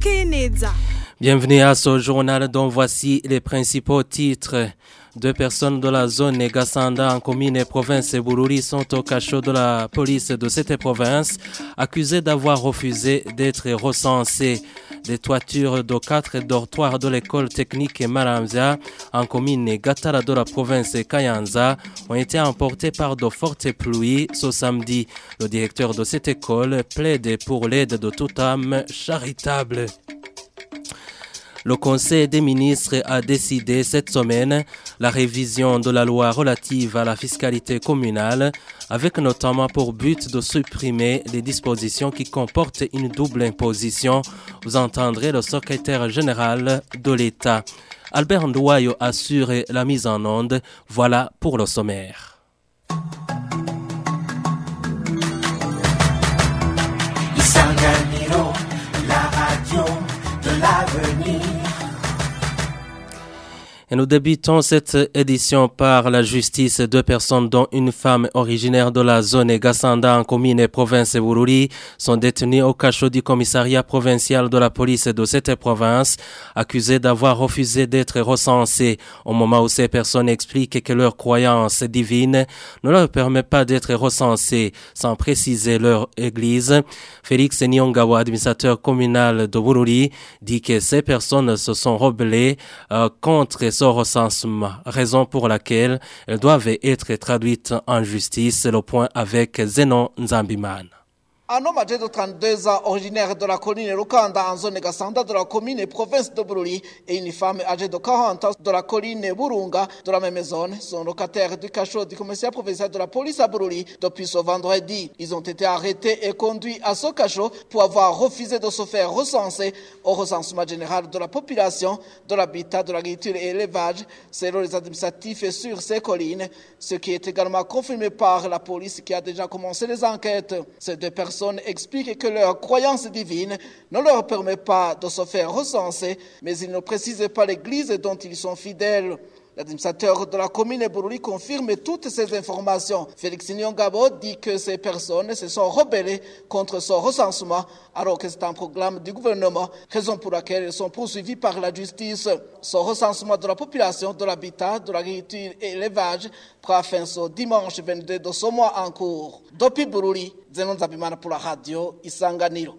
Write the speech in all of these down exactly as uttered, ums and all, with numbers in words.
Bienvenue à ce journal dont voici les principaux titres. Deux personnes de la zone Gassanda en commune et province Bururi sont au cachot de la police de cette province, accusées d'avoir refusé d'être recensées. Des toitures de quatre dortoirs de l'école technique Maramzia en commune Gatara de la province Kayanza ont été emportées par de fortes pluies ce samedi. Le directeur de cette école plaide pour l'aide de toute âme charitable. Le Conseil des ministres a décidé cette semaine la révision de la loi relative à la fiscalité communale, avec notamment pour but de supprimer les dispositions qui comportent une double imposition. Vous entendrez le secrétaire général de l'État. Albert Ndouayo assure la mise en onde. Voilà pour le sommaire. Isanganiro, la radio de l'avenir. Et nous débutons cette édition par la justice. Deux personnes, dont une femme originaire de la zone Gassanda en commune et province Bururi, sont détenues au cachot du commissariat provincial de la police de cette province, accusées d'avoir refusé d'être recensées au moment où ces personnes expliquent que leur croyance divine ne leur permet pas d'être recensées, sans préciser leur église. Félix Nyongawa, administrateur communal de Bururi, dit que ces personnes se sont rebellées euh, contre ce recensement, raison pour laquelle elles doivent être traduites en justice. Le point avec Zenon Nzambiman. Un homme âgé de trente-deux ans, originaire de la colline Rukanda en zone Gassanda de la commune et province de Bururi, et une femme âgée de quarante ans de la colline Burunga de la même zone sont locataires du cachot du commissariat provincial de la police à Bururi depuis ce vendredi. Ils ont été arrêtés et conduits à ce cachot pour avoir refusé de se faire recenser au recensement général de la population, de l'habitat, de l'agriculture et l'élevage, selon les administratifs sur ces collines, ce qui est également confirmé par la police qui a déjà commencé les enquêtes. Ces deux personnes expliquent que leur croyance divine ne leur permet pas de se faire recenser, mais ils ne précisent pas l'église dont ils sont fidèles. L'administrateur de la commune Bururi confirme toutes ces informations. Félix Nyongabo dit que ces personnes se sont rebellées contre ce recensement alors que c'est un programme du gouvernement, raison pour laquelle ils sont poursuivis par la justice. Ce recensement de la population, de l'habitat, de l'agriculture et l'élevage prend fin ce dimanche vingt-deux de ce mois en cours. Depuis Bururi, Zenon Zabimana pour la radio Isanganiro.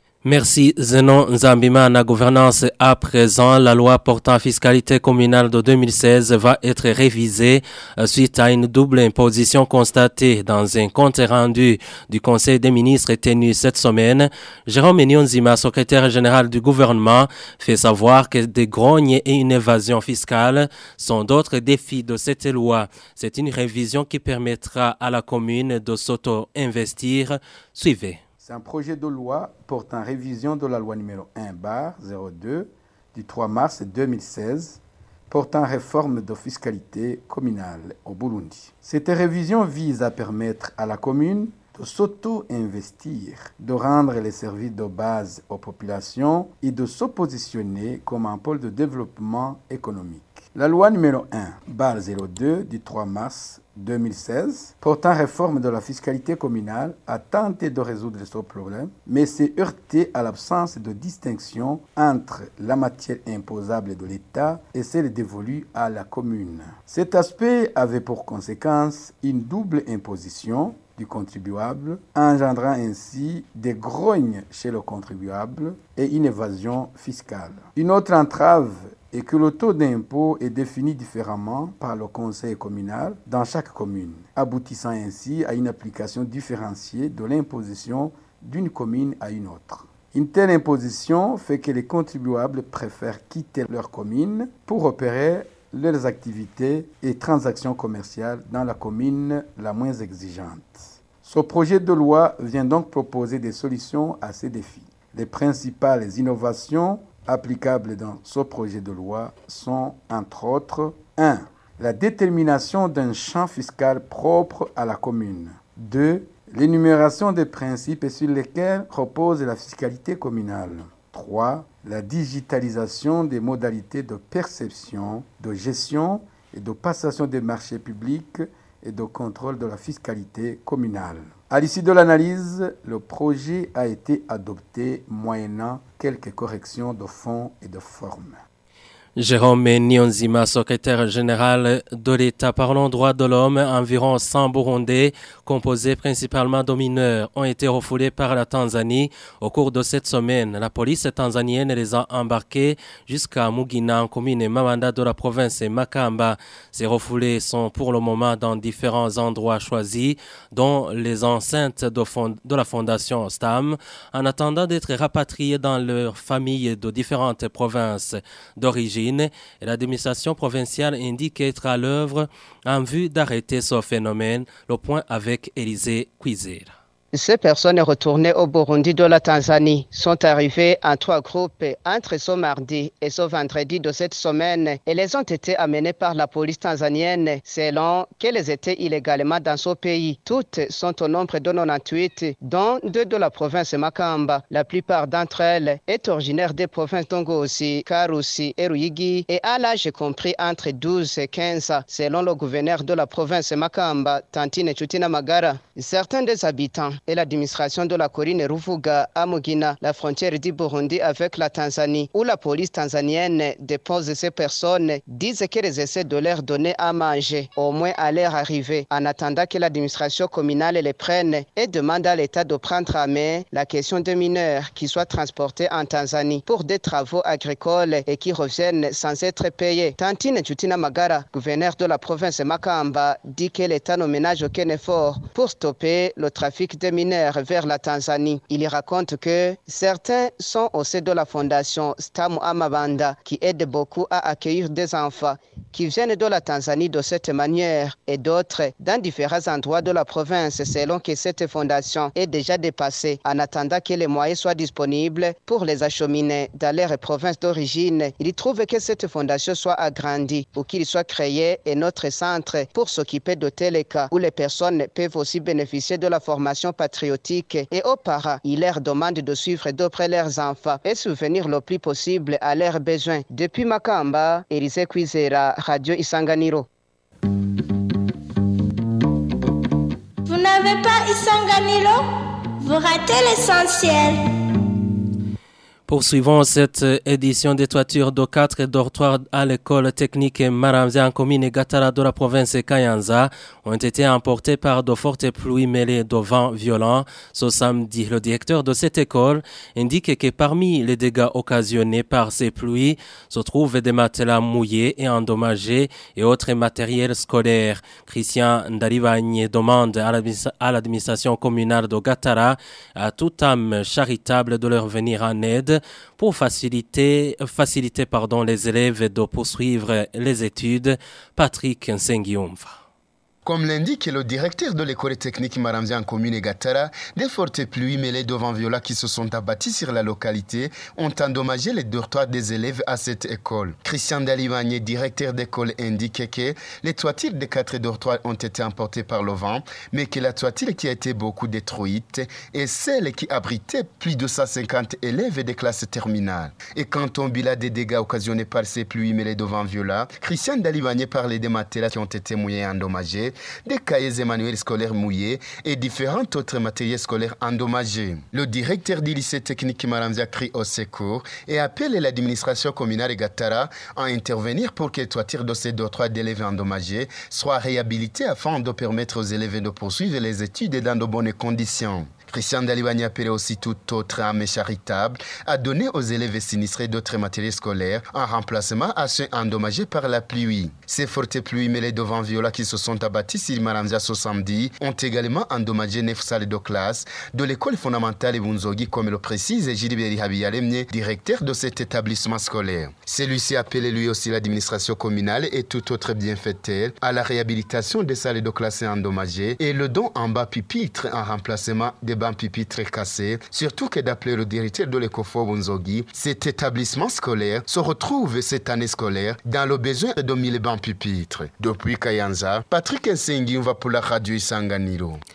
Merci Zenon Nzambimana. Gouvernance à présent, la loi portant fiscalité communale de deux mille seize va être révisée suite à une double imposition constatée dans un compte rendu du Conseil des ministres tenu cette semaine. Jérôme Nyonzima, secrétaire général du gouvernement, fait savoir que des grognes et une évasion fiscale sont d'autres défis de cette loi. C'est une révision qui permettra à la commune de s'auto-investir. Suivez. C'est un projet de loi portant révision de la loi numéro un barre zéro deux du trois mars deux mille seize portant réforme de fiscalité communale au Burundi. Cette révision vise à permettre à la commune de s'auto-investir, de rendre les services de base aux populations et de se positionner comme un pôle de développement économique. La loi numéro un barre zéro deux du trois mars deux mille seize portant réforme de la fiscalité communale a tenté de résoudre ce problème, mais s'est heurté à l'absence de distinction entre la matière imposable de l'État et celle dévolue à la commune. Cet aspect avait pour conséquence une double imposition du contribuable, engendrant ainsi des grognes chez le contribuable et une évasion fiscale. Une autre entrave est que le taux d'impôt est défini différemment par le conseil communal dans chaque commune, aboutissant ainsi à une application différenciée de l'imposition d'une commune à une autre. Une telle imposition fait que les contribuables préfèrent quitter leur commune pour opérer leurs activités et transactions commerciales dans la commune la moins exigeante. Ce projet de loi vient donc proposer des solutions à ces défis. Les principales innovations applicables dans ce projet de loi sont, entre autres, un. La détermination d'un champ fiscal propre à la commune. deux. L'énumération des principes sur lesquels repose la fiscalité communale. trois. La digitalisation des modalités de perception, de gestion et de passation des marchés publics et de contrôle de la fiscalité communale. À l'issue de l'analyse, le projet a été adopté moyennant quelques corrections de fond et de forme. Jérôme Niyonzima, secrétaire général de l'État, parlant droits de l'homme, environ cent Burundais, composés principalement de mineurs, ont été refoulés par la Tanzanie. Au cours de cette semaine, la police tanzanienne les a embarqués jusqu'à Mugina, en commune Mabanda de la province Makamba. Ces refoulés sont pour le moment dans différents endroits choisis, dont les enceintes de, fond- de la fondation S T A M, en attendant d'être rapatriés dans leurs familles de différentes provinces d'origine. Et l'administration provinciale indique être à l'œuvre en vue d'arrêter ce phénomène. Le point avec Élisée Kwizera. Ces personnes retournées au Burundi de la Tanzanie sont arrivées en trois groupes entre ce mardi et ce vendredi de cette semaine et les ont été amenées par la police tanzanienne selon qu'elles étaient illégalement dans ce pays. Toutes sont au nombre de quatre-vingt-dix-huit, dont deux de la province Makamba. La plupart d'entre elles est originaire des provinces d'Ongosi, Karusi et Ruyigi et à l'âge compris entre douze et quinze selon le gouverneur de la province Makamba, Tantine Chutina Magara. Certains des habitants et l'administration de la colline Ruvuga à Mugina, la frontière du Burundi avec la Tanzanie, où la police tanzanienne dépose ces personnes, disent qu'elles essaient de leur donner à manger, au moins à leur arrivée, en attendant que l'administration communale les prenne et demande à l'État de prendre à main la question des mineurs qui soient transportés en Tanzanie pour des travaux agricoles et qui reviennent sans être payés. Tantine Chutina Magara, gouverneur de la province Makamba, dit que l'État ne ménage aucun effort pour stopper le trafic des mineurs vers la Tanzanie. Il y raconte que certains sont au sein de la fondation S T A M à Mabanda qui aide beaucoup à accueillir des enfants qui viennent de la Tanzanie de cette manière et d'autres dans différents endroits de la province selon que cette fondation est déjà dépassée. En attendant que les moyens soient disponibles pour les acheminer dans leur province d'origine, il trouve que cette fondation soit agrandie ou qu'il soit créé un autre centre pour s'occuper de tels cas où les personnes peuvent aussi bénéficier de la formation patriotique et aux parents, il leur demande de suivre d'après leurs enfants et subvenir le plus possible à leurs besoins. Depuis Makamba, Élisée Kwizera, Radio Isanganiro. Vous n'avez pas Isanganiro? Vous ratez l'essentiel. Poursuivons cette édition des toitures de quatre dortoirs à l'école technique Maramzia en commune Gatara de la province Kayanza ont été emportés par de fortes pluies mêlées de vents violents. Ce samedi, le directeur de cette école indique que parmi les dégâts occasionnés par ces pluies se trouvent des matelas mouillés et endommagés et autres matériels scolaires. Christian Ndaribagne demande à l'administration communale de Gatara à toute âme charitable de leur venir en aide pour faciliter, faciliter pardon, les élèves de poursuivre les études. Patrick Nsengiumva. Comme l'indique le directeur de l'école technique Maramzia en commune Gatara, des fortes pluies mêlées de vents violents qui se sont abattues sur la localité ont endommagé les dortoirs des élèves à cette école. Christian Dalivagné, directeur d'école, indique que les toitures des quatre dortoirs ont été emportées par le vent, mais que la toiture qui a été beaucoup détruite est celle qui abritait plus de cent cinquante élèves des classes terminales. Et quand on bilan des dégâts occasionnés par ces pluies mêlées de vents violents, Christian Dalivagné parlait des matelas qui ont été mouillés et endommagés, des cahiers et manuels scolaires mouillés et différents autres matériels scolaires endommagés. Le directeur du lycée technique Maramzia crie au secours et appelle l'administration communale Gatara à intervenir pour que les toitures de ces dortoirs d'élèves endommagés soient réhabilitées afin de permettre aux élèves de poursuivre les études dans de bonnes conditions. Christian Dalibani appelait aussi toute autre âme charitable à donner aux élèves sinistrés d'autres matériels scolaires en remplacement à ceux endommagés par la pluie. Ces fortes pluies mêlées de vents violents qui se sont abattues sur Maramzia ce samedi ont également endommagé neuf salles de classe de l'école fondamentale Bunzogi, comme le précise Gilbert Habiyaremye, directeur de cet établissement scolaire. Celui-ci appelait lui aussi l'administration communale et tout autre bienfaiteur à la réhabilitation des salles de classe endommagées et le don en bas pupitre en remplacement des bancs pupitres cassés, surtout que d'après le directeur de l'Ecofo Bunzogi, cet établissement scolaire se retrouve cette année scolaire dans le besoin de mille bancs pupitres. Depuis Kayanza, Patrick Nsengi va pour la radio Isanganiro.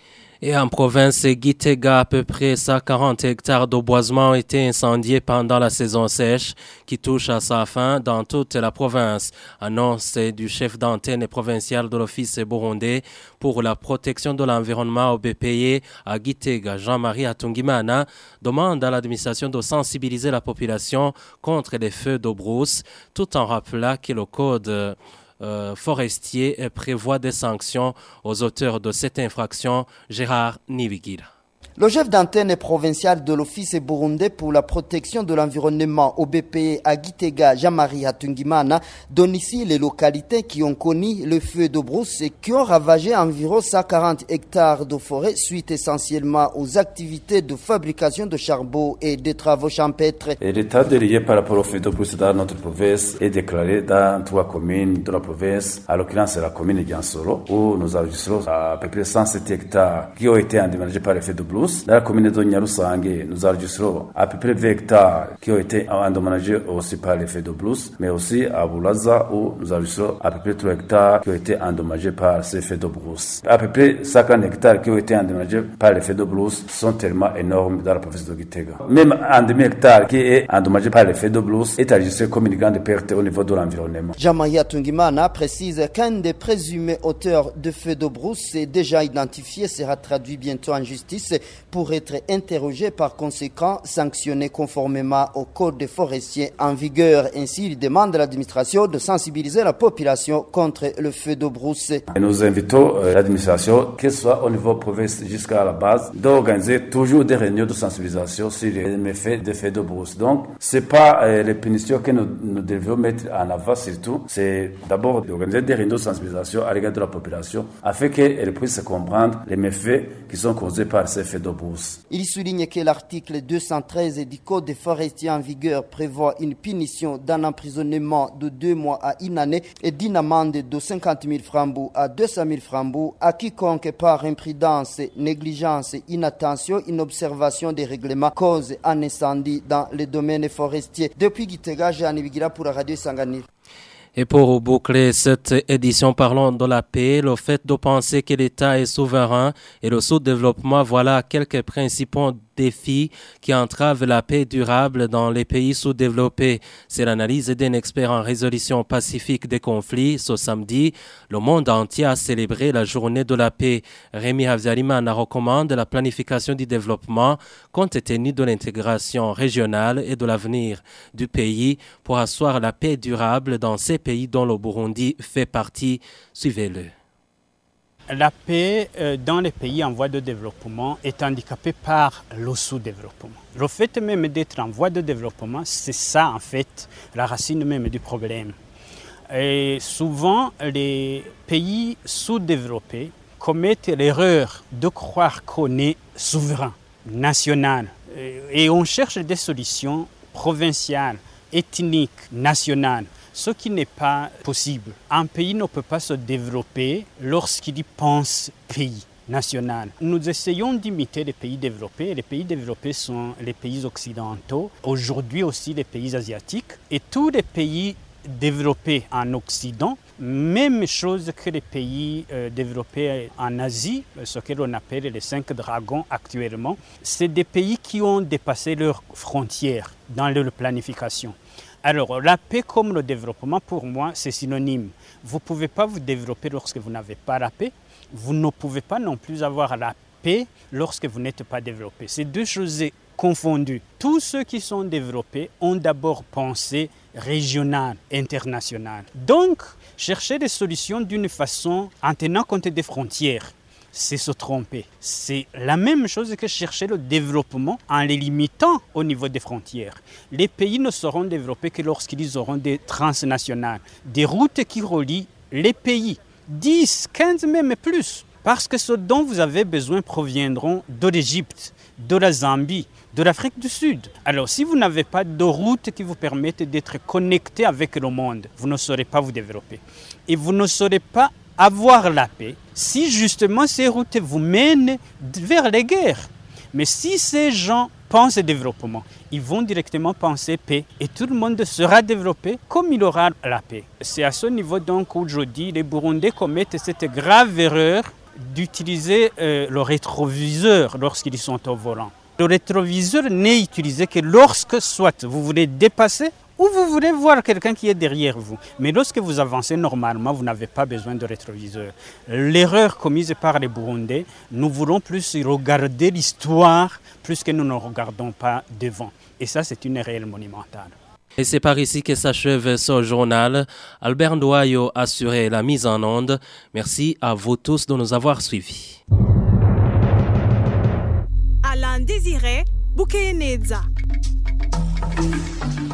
Et en province Gitega, à peu près cent quarante hectares de boisement ont été incendiés pendant la saison sèche qui touche à sa fin dans toute la province. Annonce du chef d'antenne provincial de l'Office burundais pour la protection de l'environnement au B P I à Gitega. Jean-Marie Atungimana demande à l'administration de sensibiliser la population contre les feux de brousse tout en rappelant que le code Euh, forestier prévoit des sanctions aux auteurs de cette infraction. Gérard Nivigira. Le chef d'antenne provincial de l'Office burundais pour la protection de l'environnement au B P I à Gitega, Jean-Marie Hatungimana, donne ici les localités qui ont connu le feu de brousse et qui ont ravagé environ cent quarante hectares de forêt suite essentiellement aux activités de fabrication de charbon et de travaux champêtres. L'état de lié par rapport au feu de brousse dans notre province est déclaré dans trois communes de la province, à l'occurrence la commune de Gansoro, où nous enregistrons à peu près cent sept hectares qui ont été endommagés par le feu de brousse. Dans la commune de Nyarusange, nous enregistrons à peu près vingt hectares qui ont été endommagés aussi par l'effet de brousse, mais aussi à Boulaza où nous enregistrons à peu près trois hectares qui ont été endommagés par ces effets de brousse. À peu près cinquante hectares qui ont été endommagés par l'effet de brousse sont tellement énormes dans la province de Gitega. Même un demi-hectare qui est endommagé par l'effet de brousse est enregistré comme une grande perte au niveau de l'environnement. Jean-Marie Atungimana précise qu'un des présumés auteurs de feux de brousse est déjà identifié, sera traduit bientôt en justice pour être interrogé, par conséquent sanctionné conformément au code des forestiers en vigueur. Ainsi, il demande à l'administration de sensibiliser la population contre le feu de brousse. Et nous invitons euh, l'administration, que ce soit au niveau province jusqu'à la base, d'organiser toujours des réunions de sensibilisation sur les méfaits des feux de brousse. Donc, c'est pas euh, les punitions que nous, nous devons mettre en avant surtout, c'est d'abord d'organiser des réunions de sensibilisation à l'égard de la population afin qu'elle puisse comprendre les méfaits qui sont causés par ces feux de brousse. Il souligne que l'article deux cent treize du Code des forestiers en vigueur prévoit une punition d'un emprisonnement de deux mois à une année et d'une amende de cinquante mille francs à deux cent mille francs à quiconque par imprudence, négligence, inattention, inobservation des règlements cause un incendie dans les domaines forestiers. Depuis Gitega, Jean Nibigira pour la radio Sanganir. Et pour boucler cette édition, parlons de la paix, le fait de penser que l'État est souverain et le sous-développement, voilà quelques principaux défis qui entravent la paix durable dans les pays sous-développés. C'est l'analyse d'un expert en résolution pacifique des conflits. Ce samedi, le monde entier a célébré la journée de la paix. Rémi Havzarimana recommande la planification du développement compte tenu de l'intégration régionale et de l'avenir du pays pour asseoir la paix durable dans ces pays dont le Burundi fait partie. Suivez-le. La paix dans les pays en voie de développement est handicapée par le sous-développement. Le fait même d'être en voie de développement, c'est ça en fait la racine même du problème. Et souvent, les pays sous-développés commettent l'erreur de croire qu'on est souverain, national. Et on cherche des solutions provinciales, ethniques, nationales. Ce qui n'est pas possible. Un pays ne peut pas se développer lorsqu'il y pense pays national. Nous essayons d'imiter les pays développés. Les pays développés sont les pays occidentaux, aujourd'hui aussi les pays asiatiques. Et tous les pays développés en Occident, même chose que les pays euh, développés en Asie, ce que l'on appelle les cinq dragons actuellement, c'est des pays qui ont dépassé leurs frontières dans leur planification. Alors, la paix comme le développement, pour moi, c'est synonyme. Vous ne pouvez pas vous développer lorsque vous n'avez pas la paix. Vous ne pouvez pas non plus avoir la paix lorsque vous n'êtes pas développé. C'est deux choses confondues. Tous ceux qui sont développés ont d'abord pensé régional, international. Donc, chercher des solutions d'une façon en tenant compte des frontières, c'est se tromper. C'est la même chose que chercher le développement en les limitant au niveau des frontières. Les pays ne seront développés que lorsqu'ils auront des transnationales, des routes qui relient les pays, dix, quinze même plus. Parce que ce dont vous avez besoin proviendront de l'Égypte, de la Zambie, de l'Afrique du Sud. Alors si vous n'avez pas de route qui vous permette d'être connecté avec le monde, vous ne saurez pas vous développer. Et vous ne saurez pas avoir la paix si justement ces routes vous mènent vers les guerres. Mais si ces gens pensent développement, ils vont directement penser paix et tout le monde sera développé comme il aura la paix. C'est à ce niveau donc où je dis les Burundais commettent cette grave erreur d'utiliser euh, le rétroviseur lorsqu'ils sont au volant. Le rétroviseur n'est utilisé que lorsque soit vous voulez dépasser ou vous voulez voir quelqu'un qui est derrière vous. Mais lorsque vous avancez normalement, vous n'avez pas besoin de rétroviseur. L'erreur commise par les Burundais, nous voulons plus regarder l'histoire plus que nous ne regardons pas devant. Et ça, c'est une erreur monumentale. Et c'est par ici que s'achève ce journal. Albert Ndoayo a assuré la mise en onde. Merci à vous tous de nous avoir suivis. Alain Désiré Boukeneza.